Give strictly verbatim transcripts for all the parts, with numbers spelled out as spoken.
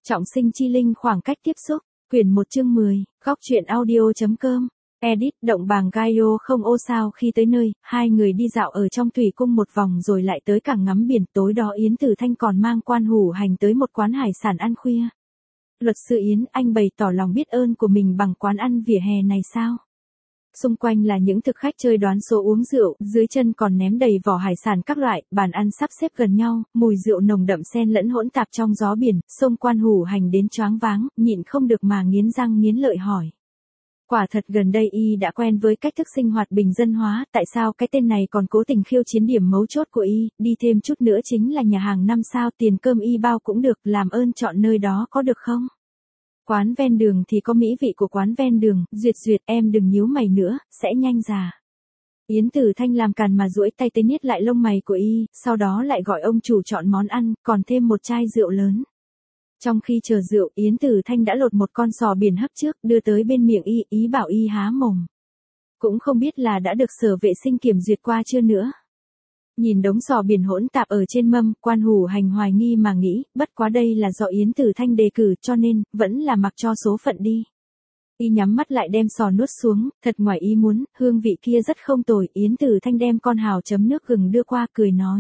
Trọng sinh chi linh khoảng cách tiếp xúc, quyển một chương mười, góc truyện audio.com, edit động bàng Gaio không ô sao khi tới nơi, hai người đi dạo ở trong thủy cung một vòng rồi lại tới cảng ngắm biển. Tối đó Yến Tử Thanh còn mang Quan Hủ Hành tới một quán hải sản ăn khuya. Luật sư Yến, anh bày tỏ lòng biết ơn của mình bằng quán ăn vỉa hè này sao? Xung quanh là những thực khách chơi đoán số uống rượu, dưới chân còn ném đầy vỏ hải sản các loại, bàn ăn sắp xếp gần nhau, mùi rượu nồng đậm xen lẫn hỗn tạp trong gió biển, xông Quan Hủ Hành đến choáng váng, nhịn không được mà nghiến răng nghiến lợi hỏi. Quả thật gần đây y đã quen với cách thức sinh hoạt bình dân hóa, tại sao cái tên này còn cố tình khiêu chiến điểm mấu chốt của y, đi thêm chút nữa chính là nhà hàng năm sao, tiền cơm y bao cũng được, làm ơn chọn nơi đó có được không? Quán ven đường thì có mỹ vị của quán ven đường, duyệt duyệt, em đừng nhíu mày nữa, sẽ nhanh già. Yến Tử Thanh làm càn mà duỗi tay tới niết lại lông mày của y, sau đó lại gọi ông chủ chọn món ăn, còn thêm một chai rượu lớn. Trong khi chờ rượu, Yến Tử Thanh đã lột một con sò biển hấp trước, đưa tới bên miệng y, ý bảo y há mồm. Cũng không biết là đã được sở vệ sinh kiểm duyệt qua chưa nữa. Nhìn đống sò biển hỗn tạp ở trên mâm, Quan Hủ Hành hoài nghi mà nghĩ, bất quá đây là do Yến Tử Thanh đề cử cho nên, vẫn là mặc cho số phận đi. Y nhắm mắt lại đem sò nuốt xuống, thật ngoài ý muốn, hương vị kia rất không tồi. Yến Tử Thanh đem con hào chấm nước gừng đưa qua, cười nói.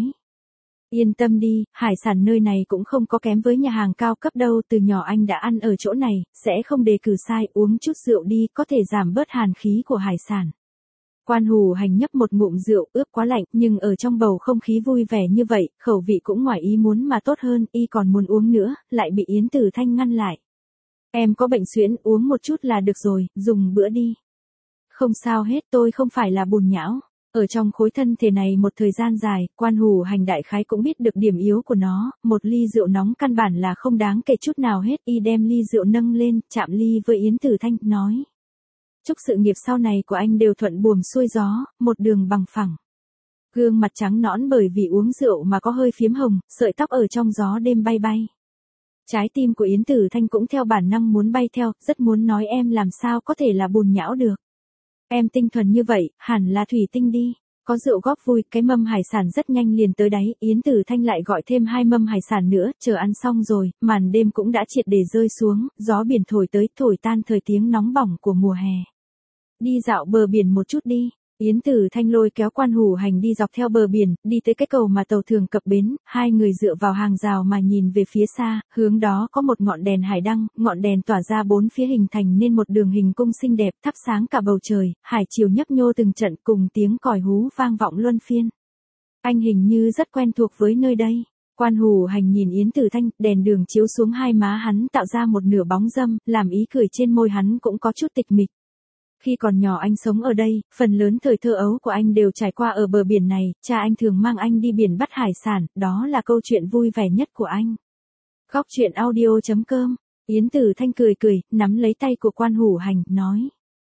Yên tâm đi, hải sản nơi này cũng không có kém với nhà hàng cao cấp đâu, từ nhỏ anh đã ăn ở chỗ này, sẽ không đề cử sai, uống chút rượu đi, có thể giảm bớt hàn khí của hải sản. Quan Hủ Hành nhấp một ngụm rượu, ướp quá lạnh, nhưng ở trong bầu không khí vui vẻ như vậy, khẩu vị cũng ngoài ý muốn mà tốt hơn, y còn muốn uống nữa, lại bị Yến Tử Thanh ngăn lại. Em có bệnh suyễn, uống một chút là được rồi, dùng bữa đi. Không sao hết, tôi không phải là bùn nhão. Ở trong khối thân thể này một thời gian dài, Quan Hủ Hành đại khái cũng biết được điểm yếu của nó, một ly rượu nóng căn bản là không đáng kể chút nào hết. Y đem ly rượu nâng lên, chạm ly với Yến Tử Thanh, nói. Chúc sự nghiệp sau này của anh đều thuận buồm xuôi gió, một đường bằng phẳng. Gương mặt trắng nõn bởi vì uống rượu mà có hơi phiếm hồng, sợi tóc ở trong gió đêm bay bay. Trái tim của Yến Tử Thanh cũng theo bản năng muốn bay theo, rất muốn nói em làm sao có thể là bùn nhão được. Em tinh thuần như vậy, hẳn là thủy tinh đi. Có rượu góp vui, cái mâm hải sản rất nhanh liền tới đáy, Yến Tử Thanh lại gọi thêm hai mâm hải sản nữa, chờ ăn xong rồi, màn đêm cũng đã triệt để rơi xuống, gió biển thổi tới, thổi tan thời tiếng nóng bỏng của mùa hè. Đi dạo bờ biển một chút đi. Yến Tử Thanh lôi kéo Quan Hủ Hành đi dọc theo bờ biển, đi tới cái cầu mà tàu thường cập bến, hai người dựa vào hàng rào mà nhìn về phía xa, hướng đó có một ngọn đèn hải đăng, ngọn đèn tỏa ra bốn phía hình thành nên một đường hình cung xinh đẹp, thắp sáng cả bầu trời, hải chiều nhấp nhô từng trận cùng tiếng còi hú vang vọng luân phiên. Anh hình như rất quen thuộc với nơi đây. Quan Hủ Hành nhìn Yến Tử Thanh, đèn đường chiếu xuống hai má hắn tạo ra một nửa bóng dâm, làm ý cười trên môi hắn cũng có chút tịch mịch. Khi còn nhỏ anh sống ở đây, phần lớn thời thơ ấu của anh đều trải qua ở bờ biển này, cha anh thường mang anh đi biển bắt hải sản, đó là câu chuyện vui vẻ nhất của anh. Góc truyện audio.com, Yến Tử Thanh cười cười, nắm lấy tay của Quan Hủ Hành, nói.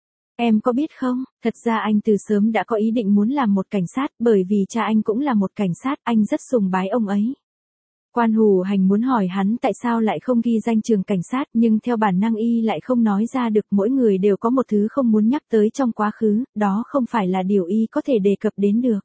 Em có biết không, thật ra anh từ sớm đã có ý định muốn làm một cảnh sát, bởi vì cha anh cũng là một cảnh sát, anh rất sùng bái ông ấy. Quan Hủ Hành muốn hỏi hắn tại sao lại không ghi danh trường cảnh sát, nhưng theo bản năng y lại không nói ra được. Mỗi người đều có một thứ không muốn nhắc tới trong quá khứ, đó không phải là điều y có thể đề cập đến được.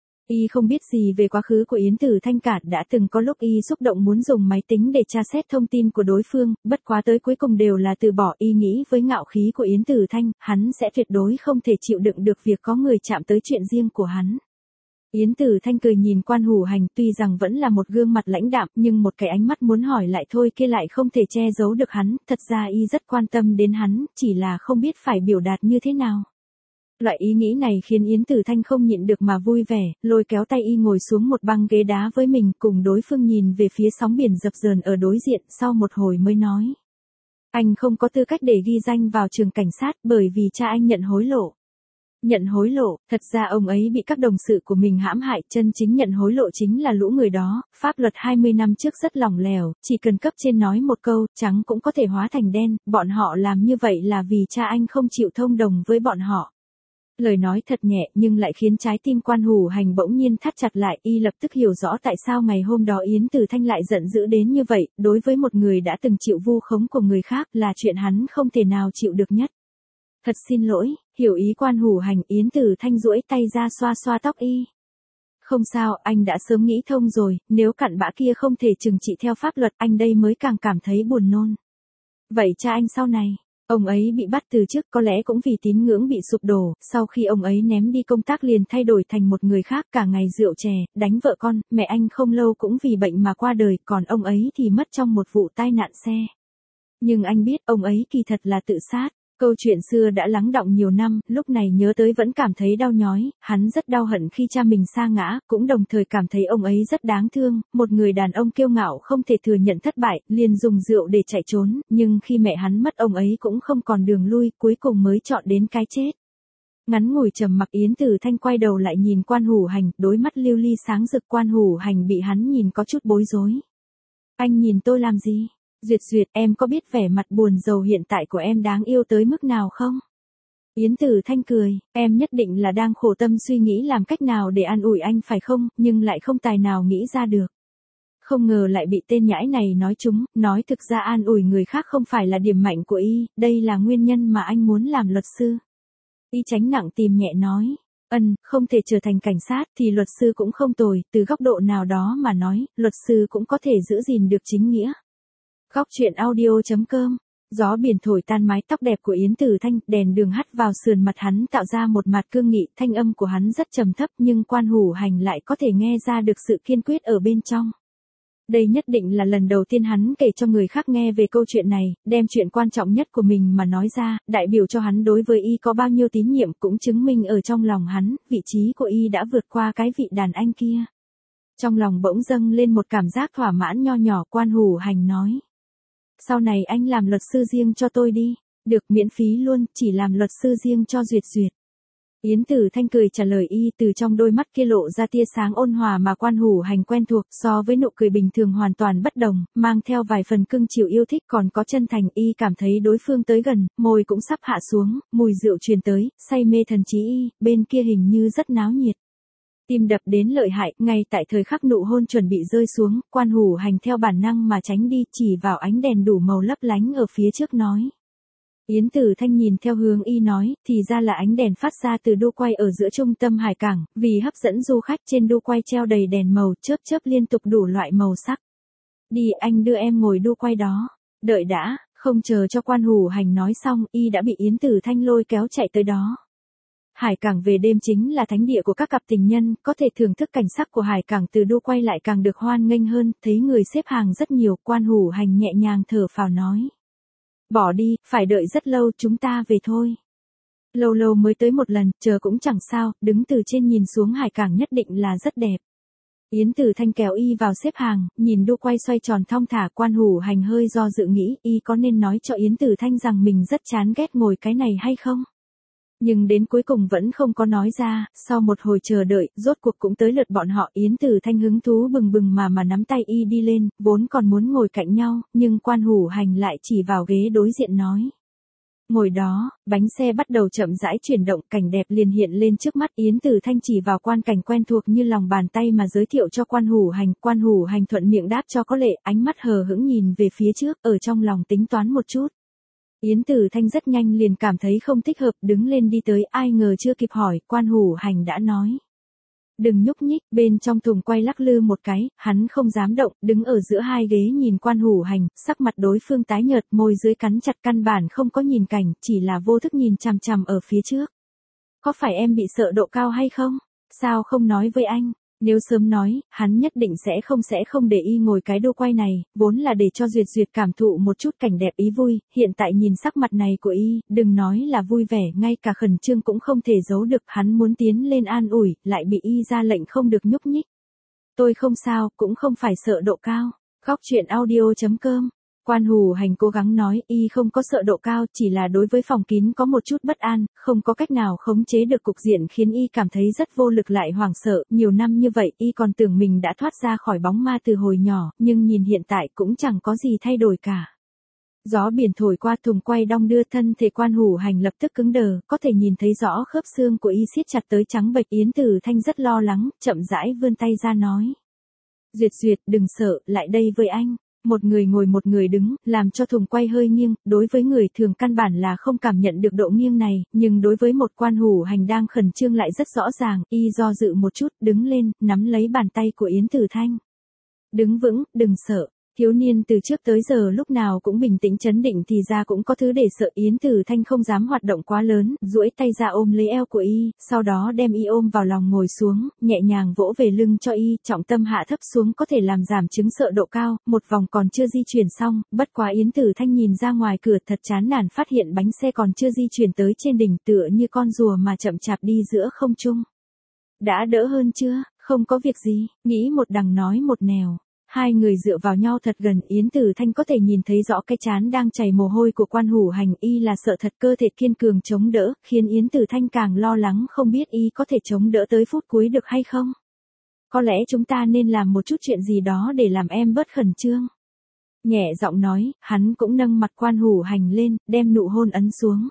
Y không biết gì về quá khứ của Yến Tử Thanh cả, đã từng có lúc y xúc động muốn dùng máy tính để tra xét thông tin của đối phương, bất quá tới cuối cùng đều là từ bỏ. Y nghĩ với ngạo khí của Yến Tử Thanh, hắn sẽ tuyệt đối không thể chịu đựng được việc có người chạm tới chuyện riêng của hắn. Yến Tử Thanh cười nhìn Quan Hủ Hành, tuy rằng vẫn là một gương mặt lãnh đạm, nhưng một cái ánh mắt muốn hỏi lại thôi kia lại không thể che giấu được hắn, thật ra y rất quan tâm đến hắn, chỉ là không biết phải biểu đạt như thế nào. Loại ý nghĩ này khiến Yến Tử Thanh không nhịn được mà vui vẻ, lôi kéo tay y ngồi xuống một băng ghế đá với mình, cùng đối phương nhìn về phía sóng biển dập dờn ở đối diện, sau một hồi mới nói. Anh không có tư cách để ghi danh vào trường cảnh sát, bởi vì cha anh nhận hối lộ. Nhận hối lộ, thật ra ông ấy bị các đồng sự của mình hãm hại, chân chính nhận hối lộ chính là lũ người đó, pháp luật hai mươi năm trước rất lỏng lẻo, chỉ cần cấp trên nói một câu, trắng cũng có thể hóa thành đen, bọn họ làm như vậy là vì cha anh không chịu thông đồng với bọn họ. Lời nói thật nhẹ nhưng lại khiến trái tim Quan Hủ Hành bỗng nhiên thắt chặt lại, y lập tức hiểu rõ tại sao ngày hôm đó Yến Tử Thanh lại giận dữ đến như vậy, đối với một người đã từng chịu vu khống của người khác là chuyện hắn không thể nào chịu được nhất. Thật xin lỗi, hiểu ý Quan Hủ Hành, Yến Tử Thanh duỗi tay ra xoa xoa tóc y. Không sao, anh đã sớm nghĩ thông rồi, nếu cặn bã kia không thể trừng trị theo pháp luật, anh đây mới càng cảm thấy buồn nôn. Vậy cha anh sau này, ông ấy bị bắt từ trước có lẽ cũng vì tín ngưỡng bị sụp đổ, sau khi ông ấy ném đi công tác liền thay đổi thành một người khác, cả ngày rượu chè, đánh vợ con, mẹ anh không lâu cũng vì bệnh mà qua đời, còn ông ấy thì mất trong một vụ tai nạn xe. Nhưng anh biết ông ấy kỳ thật là tự sát. Câu chuyện xưa đã lắng đọng nhiều năm, lúc này nhớ tới vẫn cảm thấy đau nhói, hắn rất đau hận khi cha mình sa ngã, cũng đồng thời cảm thấy ông ấy rất đáng thương, một người đàn ông kiêu ngạo không thể thừa nhận thất bại, liền dùng rượu để chạy trốn, nhưng khi mẹ hắn mất ông ấy cũng không còn đường lui, cuối cùng mới chọn đến cái chết. Ngắn ngủi trầm mặc Yến Tử Thanh quay đầu lại nhìn Quan Hủ Hành, đôi mắt lưu ly sáng rực. Quan Hủ Hành bị hắn nhìn có chút bối rối. Anh nhìn tôi làm gì? Duyệt Duyệt, em có biết vẻ mặt buồn rầu hiện tại của em đáng yêu tới mức nào không? Yến Tử Thanh cười, em nhất định là đang khổ tâm suy nghĩ làm cách nào để an ủi anh phải không, nhưng lại không tài nào nghĩ ra được. Không ngờ lại bị tên nhãi này nói trúng, nói thực ra an ủi người khác không phải là điểm mạnh của y, đây là nguyên nhân mà anh muốn làm luật sư. Y tránh nặng tìm nhẹ nói, ân, không thể trở thành cảnh sát thì luật sư cũng không tồi, từ góc độ nào đó mà nói, luật sư cũng có thể giữ gìn được chính nghĩa. Góc truyện audio chấm com. Gió biển thổi tan mái tóc đẹp của Yến Tử Thanh, đèn đường hắt vào sườn mặt hắn tạo ra một mặt cương nghị, thanh âm của hắn rất trầm thấp nhưng Quan Hủ Hành lại có thể nghe ra được sự kiên quyết ở bên trong. Đây nhất định là lần đầu tiên hắn kể cho người khác nghe về câu chuyện này, đem chuyện quan trọng nhất của mình mà nói ra, đại biểu cho hắn đối với y có bao nhiêu tín nhiệm, cũng chứng minh ở trong lòng hắn, vị trí của y đã vượt qua cái vị đàn anh kia. Trong lòng bỗng dâng lên một cảm giác thỏa mãn nho nhỏ. Quan Hủ Hành nói, sau này anh làm luật sư riêng cho tôi đi, được, miễn phí luôn, chỉ làm luật sư riêng cho Duyệt Duyệt. Yến Tử Thanh cười trả lời y, từ trong đôi mắt kia lộ ra tia sáng ôn hòa mà Quan Hủ Hành quen thuộc, so với nụ cười bình thường hoàn toàn bất đồng, mang theo vài phần cưng chiều yêu thích còn có chân thành. Y cảm thấy đối phương tới gần, môi cũng sắp hạ xuống, mùi rượu truyền tới, say mê thần trí y, bên kia hình như rất náo nhiệt. Tim đập đến lợi hại, ngay tại thời khắc nụ hôn chuẩn bị rơi xuống, Quan Hủ Hành theo bản năng mà tránh đi, chỉ vào ánh đèn đủ màu lấp lánh ở phía trước nói. Yến Tử Thanh nhìn theo hướng y nói, thì ra là ánh đèn phát ra từ đu quay ở giữa trung tâm hải cảng, vì hấp dẫn du khách trên đu quay treo đầy đèn màu, chớp chớp liên tục đủ loại màu sắc. Đi, anh đưa em ngồi đu quay đó. Đợi đã, không chờ cho Quan Hủ Hành nói xong, y đã bị Yến Tử Thanh lôi kéo chạy tới đó. Hải cảng về đêm chính là thánh địa của các cặp tình nhân, có thể thưởng thức cảnh sắc của hải cảng từ đu quay lại càng được hoan nghênh hơn, thấy người xếp hàng rất nhiều, Quan Hủ Hành nhẹ nhàng thở phào nói. Bỏ đi, phải đợi rất lâu, chúng ta về thôi. Lâu lâu mới tới một lần, chờ cũng chẳng sao, đứng từ trên nhìn xuống hải cảng nhất định là rất đẹp. Yến Tử Thanh kéo y vào xếp hàng, nhìn đu quay xoay tròn thong thả. Quan Hủ Hành hơi do dự nghĩ, y có nên nói cho Yến Tử Thanh rằng mình rất chán ghét ngồi cái này hay không? Nhưng đến cuối cùng vẫn không có nói ra, sau một hồi chờ đợi, rốt cuộc cũng tới lượt bọn họ. Yến Tử Thanh hứng thú bừng bừng mà mà nắm tay y đi lên, vốn còn muốn ngồi cạnh nhau, nhưng Quan Hủ Hành lại chỉ vào ghế đối diện nói. Ngồi đó, bánh xe bắt đầu chậm rãi chuyển động, cảnh đẹp liền hiện lên trước mắt. Yến Tử Thanh chỉ vào quan cảnh quen thuộc như lòng bàn tay mà giới thiệu cho Quan Hủ Hành. Quan Hủ Hành thuận miệng đáp cho có lệ, ánh mắt hờ hững nhìn về phía trước, ở trong lòng tính toán một chút. Yến Tử Thanh rất nhanh liền cảm thấy không thích hợp, đứng lên đi tới, ai ngờ chưa kịp hỏi, Quan Hủ Hành đã nói. Đừng nhúc nhích, bên trong thùng quay lắc lư một cái, hắn không dám động, đứng ở giữa hai ghế nhìn Quan Hủ Hành, sắc mặt đối phương tái nhợt, môi dưới cắn chặt, căn bản không có nhìn cảnh, chỉ là vô thức nhìn chằm chằm ở phía trước. Có phải em bị sợ độ cao hay không? Sao không nói với anh? Nếu sớm nói, hắn nhất định sẽ không sẽ không để y ngồi cái đu quay này, vốn là để cho Duyệt Duyệt cảm thụ một chút cảnh đẹp ý vui, hiện tại nhìn sắc mặt này của y, đừng nói là vui vẻ, ngay cả khẩn trương cũng không thể giấu được, hắn muốn tiến lên an ủi, lại bị y ra lệnh không được nhúc nhích. Tôi không sao, cũng không phải sợ độ cao. Góc truyện audio chấm com. Quan Hủ Hành cố gắng nói, y không có sợ độ cao, chỉ là đối với phòng kín có một chút bất an, không có cách nào khống chế được cục diện khiến y cảm thấy rất vô lực lại hoảng sợ, nhiều năm như vậy y còn tưởng mình đã thoát ra khỏi bóng ma từ hồi nhỏ, nhưng nhìn hiện tại cũng chẳng có gì thay đổi cả. Gió biển thổi qua, thùng quay đong đưa, thân thể Quan Hủ Hành lập tức cứng đờ, có thể nhìn thấy rõ khớp xương của y siết chặt tới trắng bệch. Yến Tử Thanh rất lo lắng, chậm rãi vươn tay ra nói. Duyệt Duyệt, đừng sợ, lại đây với anh. Một người ngồi một người đứng, làm cho thùng quay hơi nghiêng, đối với người thường căn bản là không cảm nhận được độ nghiêng này, nhưng đối với một Quan Hủ Hành đang khẩn trương lại rất rõ ràng, y do dự một chút, đứng lên, nắm lấy bàn tay của Yến Tử Thanh. Đứng vững, đừng sợ. Thiếu niên từ trước tới giờ lúc nào cũng bình tĩnh trấn định thì ra cũng có thứ để sợ. Yến Tử Thanh không dám hoạt động quá lớn, duỗi tay ra ôm lấy eo của y, sau đó đem y ôm vào lòng ngồi xuống, nhẹ nhàng vỗ về lưng cho y, trọng tâm hạ thấp xuống có thể làm giảm chứng sợ độ cao. Một vòng còn chưa di chuyển xong, bất quá Yến Tử Thanh nhìn ra ngoài cửa thật chán nản phát hiện bánh xe còn chưa di chuyển tới trên đỉnh, tựa như con rùa mà chậm chạp đi giữa không trung. Đã đỡ hơn chưa? Không có việc gì, nghĩ một đằng nói một nẻo. Hai người dựa vào nhau thật gần, Yến Tử Thanh có thể nhìn thấy rõ cái trán đang chảy mồ hôi của Quan Hủ Hành, y là sợ thật cơ thể kiên cường chống đỡ, khiến Yến Tử Thanh càng lo lắng không biết y có thể chống đỡ tới phút cuối được hay không. Có lẽ chúng ta nên làm một chút chuyện gì đó để làm em bớt khẩn trương. Nhẹ giọng nói, hắn cũng nâng mặt Quan Hủ Hành lên, đem nụ hôn ấn xuống.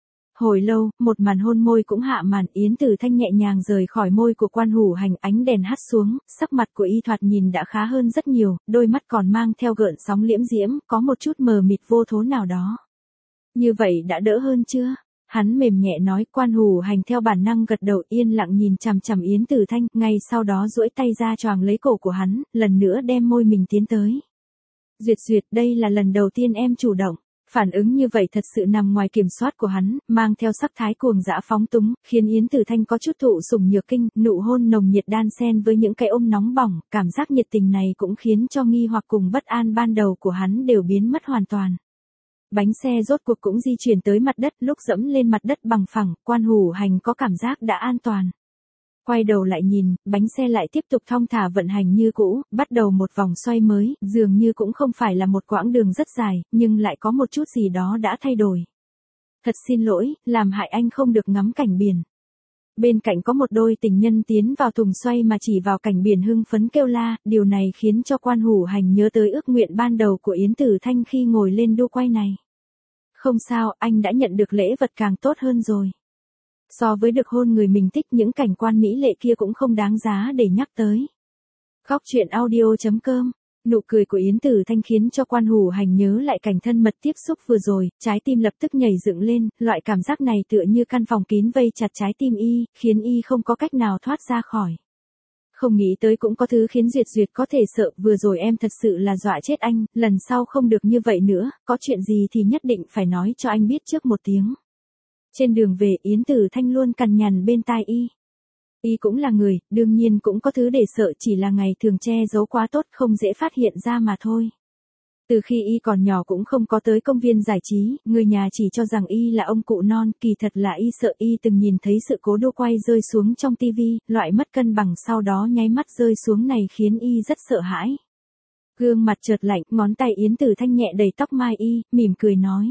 Hồi lâu, một màn hôn môi cũng hạ màn, Yến Tử Thanh nhẹ nhàng rời khỏi môi của Quan Hủ Hành, ánh đèn hắt xuống, sắc mặt của y thoạt nhìn đã khá hơn rất nhiều, đôi mắt còn mang theo gợn sóng liễm diễm, có một chút mờ mịt vô thố nào đó. Như vậy đã đỡ hơn chưa? Hắn mềm nhẹ nói. Quan Hủ Hành theo bản năng gật đầu, yên lặng nhìn chằm chằm Yến Tử Thanh, ngay sau đó duỗi tay ra choàng lấy cổ của hắn, lần nữa đem môi mình tiến tới. Duyệt Duyệt, đây là lần đầu tiên em chủ động. Phản ứng như vậy thật sự nằm ngoài kiểm soát của hắn, mang theo sắc thái cuồng dã phóng túng, khiến Yến Tử Thanh có chút thụ sủng nhược kinh, nụ hôn nồng nhiệt đan xen với những cái ôm nóng bỏng, cảm giác nhiệt tình này cũng khiến cho nghi hoặc cùng bất an ban đầu của hắn đều biến mất hoàn toàn. Bánh xe rốt cuộc cũng di chuyển tới mặt đất, lúc dẫm lên mặt đất bằng phẳng, Quan Hủ Hành có cảm giác đã an toàn. Quay đầu lại nhìn, bánh xe lại tiếp tục thong thả vận hành như cũ, bắt đầu một vòng xoay mới, dường như cũng không phải là một quãng đường rất dài, nhưng lại có một chút gì đó đã thay đổi. Thật xin lỗi, làm hại anh không được ngắm cảnh biển. Bên cạnh có một đôi tình nhân tiến vào thùng xoay mà chỉ vào cảnh biển hưng phấn kêu la, điều này khiến cho Quan Hủ Hành nhớ tới ước nguyện ban đầu của Yến Tử Thanh khi ngồi lên đu quay này. Không sao, anh đã nhận được lễ vật càng tốt hơn rồi. So với được hôn người mình thích, những cảnh quan mỹ lệ kia cũng không đáng giá để nhắc tới. Góc truyện audio chấm com. Nụ cười của Yến Tử Thanh khiến cho Quan Hủ Hành nhớ lại cảnh thân mật tiếp xúc vừa rồi, trái tim lập tức nhảy dựng lên, loại cảm giác này tựa như căn phòng kín vây chặt trái tim y, khiến y không có cách nào thoát ra khỏi. Không nghĩ tới cũng có thứ khiến Duyệt Duyệt có thể sợ, vừa rồi em thật sự là dọa chết anh, lần sau không được như vậy nữa, có chuyện gì thì nhất định phải nói cho anh biết trước một tiếng. Trên đường về, Yến Tử Thanh luôn cằn nhằn bên tai y. Y cũng là người, đương nhiên cũng có thứ để sợ, chỉ là ngày thường che giấu quá tốt không dễ phát hiện ra mà thôi. Từ khi y còn nhỏ cũng không có tới công viên giải trí, người nhà chỉ cho rằng y là ông cụ non, kỳ thật là y sợ. Y từng nhìn thấy sự cố đua quay rơi xuống trong tivi, loại mất cân bằng sau đó nháy mắt rơi xuống này khiến y rất sợ hãi. Gương mặt chợt lạnh, ngón tay Yến Tử Thanh nhẹ đẩy tóc mai y, mỉm cười nói.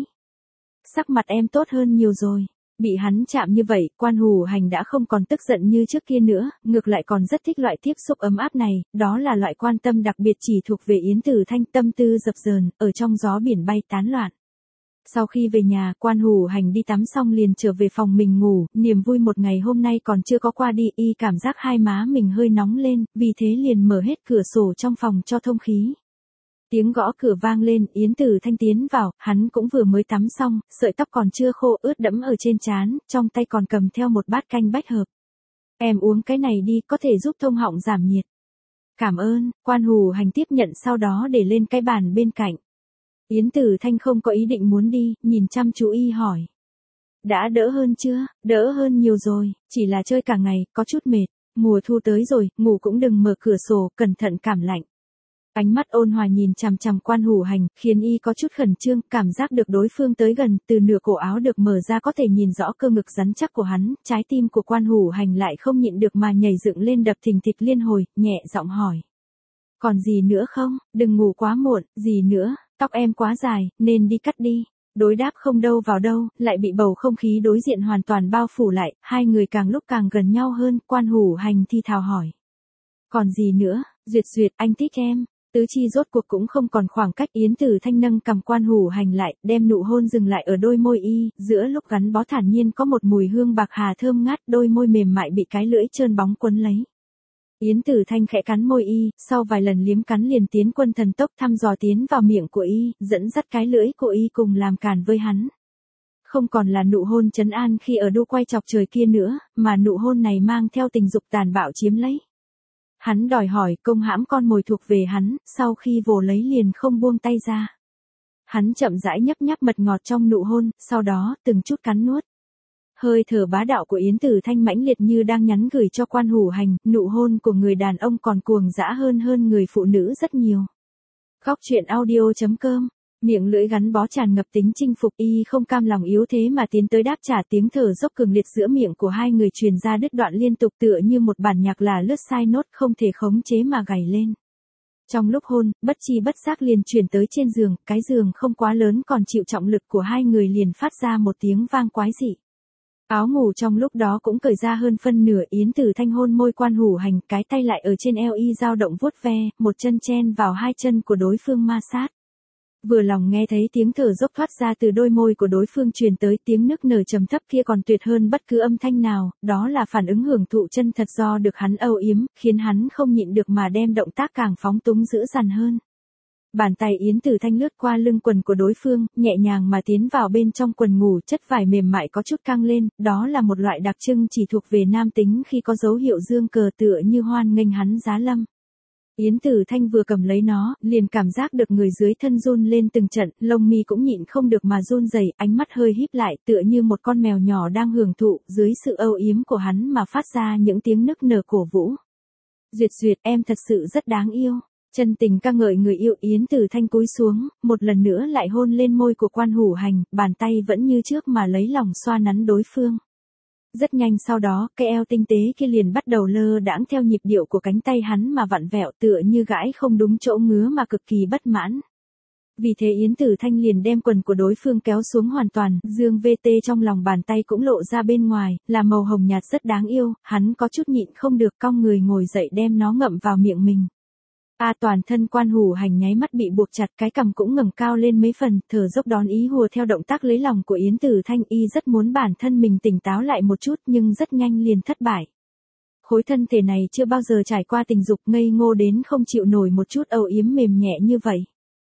Sắc mặt em tốt hơn nhiều rồi. Bị hắn chạm như vậy, Quan Hủ Hành đã không còn tức giận như trước kia nữa, ngược lại còn rất thích loại tiếp xúc ấm áp này, đó là loại quan tâm đặc biệt chỉ thuộc về Yến Tử Thanh, tâm tư dập dờn, ở trong gió biển bay tán loạn. Sau khi về nhà, Quan Hủ Hành đi tắm xong liền trở về phòng mình ngủ, niềm vui một ngày hôm nay còn chưa có qua đi, y cảm giác hai má mình hơi nóng lên, vì thế liền mở hết cửa sổ trong phòng cho thông khí. Tiếng gõ cửa vang lên, Yến Tử Thanh tiến vào, hắn cũng vừa mới tắm xong, sợi tóc còn chưa khô ướt đẫm ở trên trán, trong tay còn cầm theo một bát canh bách hợp. Em uống cái này đi, có thể giúp thông họng giảm nhiệt. Cảm ơn, Quan Hủ Hành tiếp nhận sau đó để lên cái bàn bên cạnh. Yến Tử Thanh không có ý định muốn đi, nhìn chăm chú y hỏi. Đã đỡ hơn chưa? Đỡ hơn nhiều rồi, chỉ là chơi cả ngày, có chút mệt. Mùa thu tới rồi, ngủ cũng đừng mở cửa sổ, cẩn thận cảm lạnh. Ánh mắt ôn hòa nhìn chằm chằm Quan Hủ Hành, khiến y có chút khẩn trương, cảm giác được đối phương tới gần, từ nửa cổ áo được mở ra có thể nhìn rõ cơ ngực rắn chắc của hắn, trái tim của Quan Hủ Hành lại không nhịn được mà nhảy dựng lên đập thình thịch liên hồi, nhẹ giọng hỏi. Còn gì nữa không? Đừng ngủ quá muộn, gì nữa, tóc em quá dài, nên đi cắt đi. Đối đáp không đâu vào đâu, lại bị bầu không khí đối diện hoàn toàn bao phủ lại, hai người càng lúc càng gần nhau hơn, Quan Hủ Hành thi thào hỏi. Còn gì nữa, Duyệt Duyệt, anh thích em. Tứ chi rốt cuộc cũng không còn khoảng cách, Yến Tử Thanh nâng cầm Quan Hủ Hành lại, đem nụ hôn dừng lại ở đôi môi y, giữa lúc gắn bó thản nhiên có một mùi hương bạc hà thơm ngát, đôi môi mềm mại bị cái lưỡi trơn bóng quấn lấy. Yến Tử Thanh khẽ cắn môi y, sau vài lần liếm cắn liền tiến quân thần tốc thăm dò tiến vào miệng của y, dẫn dắt cái lưỡi của y cùng làm càn với hắn. Không còn là nụ hôn trấn an khi ở đu quay chọc trời kia nữa, mà nụ hôn này mang theo tình dục tàn bạo chiếm lấy. Hắn đòi hỏi công hãm con mồi thuộc về hắn, sau khi vồ lấy liền không buông tay ra. Hắn chậm rãi nhấp nháp mật ngọt trong nụ hôn, sau đó từng chút cắn nuốt. Hơi thở bá đạo của Yến Tử Thanh mãnh liệt như đang nhắn gửi cho Quan Hủ Hành, nụ hôn của người đàn ông còn cuồng dã hơn hơn người phụ nữ rất nhiều. Góc truyện audio chấm com, miệng lưỡi gắn bó tràn ngập tính chinh phục, y không cam lòng yếu thế mà tiến tới đáp trả, tiếng thở dốc cường liệt giữa miệng của hai người truyền ra đứt đoạn liên tục tựa như một bản nhạc là lướt sai nốt không thể khống chế mà gảy lên. Trong lúc hôn, bất chi bất giác liền chuyển tới trên giường, cái giường không quá lớn còn chịu trọng lực của hai người liền phát ra một tiếng vang quái dị. Áo ngủ trong lúc đó cũng cởi ra hơn phân nửa, Yến Tử Thanh hôn môi Quan Hủ Hành, cái tay lại ở trên eo y dao động vuốt ve, một chân chen vào hai chân của đối phương ma sát. Vừa lòng nghe thấy tiếng thở dốc thoát ra từ đôi môi của đối phương truyền tới, tiếng nức nở trầm thấp kia còn tuyệt hơn bất cứ âm thanh nào, đó là phản ứng hưởng thụ chân thật do được hắn âu yếm, khiến hắn không nhịn được mà đem động tác càng phóng túng dữ dằn hơn. Bàn tay Yến Tử Thanh lướt qua lưng quần của đối phương, nhẹ nhàng mà tiến vào bên trong quần ngủ, chất vải mềm mại có chút căng lên, đó là một loại đặc trưng chỉ thuộc về nam tính khi có dấu hiệu dương cờ tựa như hoan nghênh hắn giá lâm. Yến Tử Thanh vừa cầm lấy nó, liền cảm giác được người dưới thân run lên từng trận, lông mi cũng nhịn không được mà run rẩy, ánh mắt hơi híp lại tựa như một con mèo nhỏ đang hưởng thụ, dưới sự âu yếm của hắn mà phát ra những tiếng nức nở cổ vũ. Duyệt duyệt, em thật sự rất đáng yêu. Chân tình ca ngợi người yêu. Yến Tử Thanh cúi xuống, một lần nữa lại hôn lên môi của Quan Hủ Hành, bàn tay vẫn như trước mà lấy lòng xoa nắn đối phương. Rất nhanh sau đó, cái eo tinh tế kia liền bắt đầu lơ đãng theo nhịp điệu của cánh tay hắn mà vặn vẹo tựa như gãi không đúng chỗ ngứa mà cực kỳ bất mãn. Vì thế Yến Tử Thanh liền đem quần của đối phương kéo xuống hoàn toàn, dương vê tê trong lòng bàn tay cũng lộ ra bên ngoài, là màu hồng nhạt rất đáng yêu, hắn có chút nhịn không được cong người ngồi dậy đem nó ngậm vào miệng mình. A toàn thân Quan Hủ Hành nháy mắt bị buộc chặt, cái cằm cũng ngẩng cao lên mấy phần, thở dốc đón ý hùa theo động tác lấy lòng của Yến Tử Thanh, y rất muốn bản thân mình tỉnh táo lại một chút nhưng rất nhanh liền thất bại. Khối thân thể này chưa bao giờ trải qua tình dục, ngây ngô đến không chịu nổi một chút âu yếm mềm nhẹ như vậy.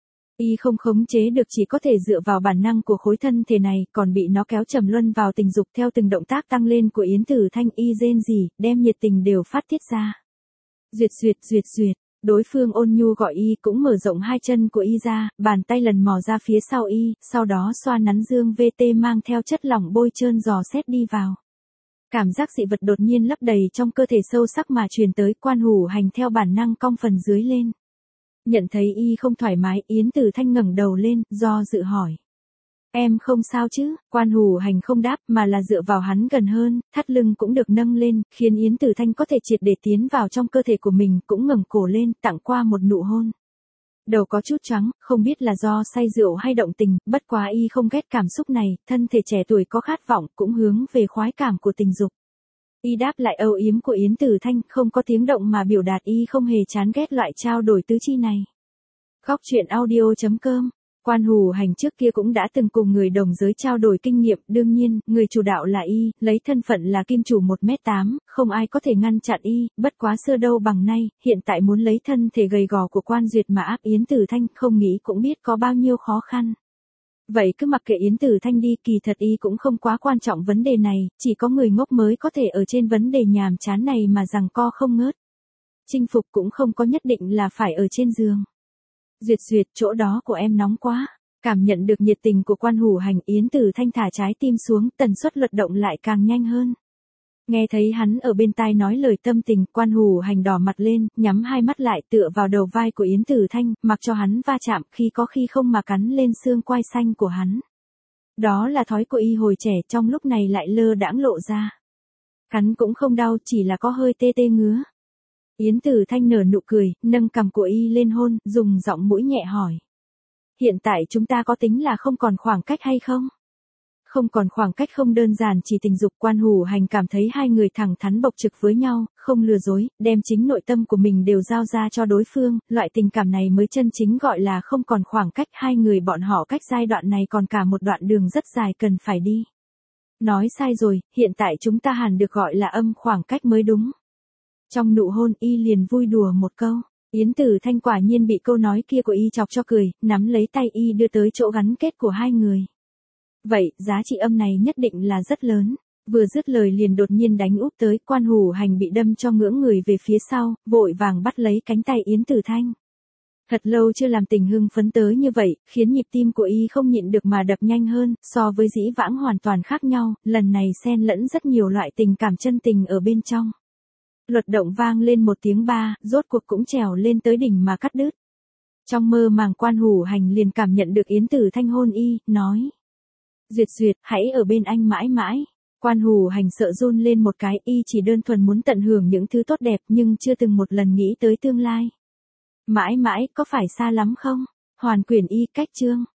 Y không khống chế được, chỉ có thể dựa vào bản năng của khối thân thể này, còn bị nó kéo trầm luân vào tình dục theo từng động tác tăng lên của Yến Tử Thanh, y rên rỉ, đem nhiệt tình đều phát tiết ra. Duyệt duyệt duyệt duyệt. Đối phương ôn nhu gọi y, cũng mở rộng hai chân của y ra, bàn tay lần mò ra phía sau y, sau đó xoa nắn dương vê tê mang theo chất lỏng bôi trơn dò xét đi vào. Cảm giác dị vật đột nhiên lấp đầy trong cơ thể sâu sắc mà truyền tới, Quan Hủ Hành theo bản năng cong phần dưới lên. Nhận thấy y không thoải mái, Yến Tử Thanh ngẩng đầu lên, do dự hỏi. Em không sao chứ? Quan Hủ Hành không đáp mà là dựa vào hắn gần hơn, thắt lưng cũng được nâng lên, khiến Yến Tử Thanh có thể triệt để tiến vào trong cơ thể của mình, cũng ngẩng cổ lên, tặng qua một nụ hôn. Đầu có chút trắng, không biết là do say rượu hay động tình, bất quá y không ghét cảm xúc này, thân thể trẻ tuổi có khát vọng, cũng hướng về khoái cảm của tình dục. Y đáp lại âu yếm của Yến Tử Thanh, không có tiếng động mà biểu đạt y không hề chán ghét loại trao đổi tứ chi này. Góc truyện audio chấm com. Quan Hủ Hành trước kia cũng đã từng cùng người đồng giới trao đổi kinh nghiệm, đương nhiên, người chủ đạo là y, lấy thân phận là kim chủ một mét tám, không ai có thể ngăn chặn y, bất quá xưa đâu bằng nay, hiện tại muốn lấy thân thể gầy gò của Quan Duyệt mà áp Yến Tử Thanh, không nghĩ cũng biết có bao nhiêu khó khăn. Vậy cứ mặc kệ Yến Tử Thanh đi, kỳ thật y cũng không quá quan trọng vấn đề này, chỉ có người ngốc mới có thể ở trên vấn đề nhàm chán này mà giằng co không ngớt. Chinh phục cũng không có nhất định là phải ở trên giường. Duyệt duyệt, chỗ đó của em nóng quá. Cảm nhận được nhiệt tình của Quan Hủ Hành, Yến Tử Thanh thả trái tim xuống, tần suất luật động lại càng nhanh hơn. Nghe thấy hắn ở bên tai nói lời tâm tình, Quan Hủ Hành đỏ mặt lên, nhắm hai mắt lại tựa vào đầu vai của Yến Tử Thanh, mặc cho hắn va chạm, khi có khi không mà cắn lên xương quai xanh của hắn. Đó là thói của y hồi trẻ, trong lúc này lại lơ đãng lộ ra. Cắn cũng không đau, chỉ là có hơi tê tê ngứa. Yến Tử Thanh nở nụ cười, nâng cằm của y lên hôn, dùng giọng mũi nhẹ hỏi. Hiện tại chúng ta có tính là không còn khoảng cách hay không? Không còn khoảng cách không đơn giản chỉ tình dục. Quan Hủ Hành cảm thấy hai người thẳng thắn bộc trực với nhau, không lừa dối, đem chính nội tâm của mình đều giao ra cho đối phương, loại tình cảm này mới chân chính gọi là không còn khoảng cách. Hai người bọn họ cách giai đoạn này còn cả một đoạn đường rất dài cần phải đi. Nói sai rồi, hiện tại chúng ta hẳn được gọi là âm khoảng cách mới đúng. Trong nụ hôn y liền vui đùa một câu. Yến Tử Thanh quả nhiên bị câu nói kia của y chọc cho cười, nắm lấy tay y đưa tới chỗ gắn kết của hai người. Vậy, giá trị âm này nhất định là rất lớn. Vừa dứt lời liền đột nhiên đánh úp tới, Quan Hủ Hành bị đâm cho ngưỡng người về phía sau, vội vàng bắt lấy cánh tay Yến Tử Thanh. Thật lâu chưa làm tình hưng phấn tới như vậy, khiến nhịp tim của y không nhịn được mà đập nhanh hơn, so với dĩ vãng hoàn toàn khác nhau, lần này xen lẫn rất nhiều loại tình cảm chân tình ở bên trong. Luật động vang lên một tiếng ba, rốt cuộc cũng trèo lên tới đỉnh mà cắt đứt. Trong mơ màng Quan Hủ Hành liền cảm nhận được Yến Tử Thanh hôn y, nói. Duyệt duyệt, hãy ở bên anh mãi mãi. Quan Hủ Hành sợ run lên một cái, y chỉ đơn thuần muốn tận hưởng những thứ tốt đẹp nhưng chưa từng một lần nghĩ tới tương lai. Mãi mãi, có phải xa lắm không? Hoàn Quyển Y cách chương.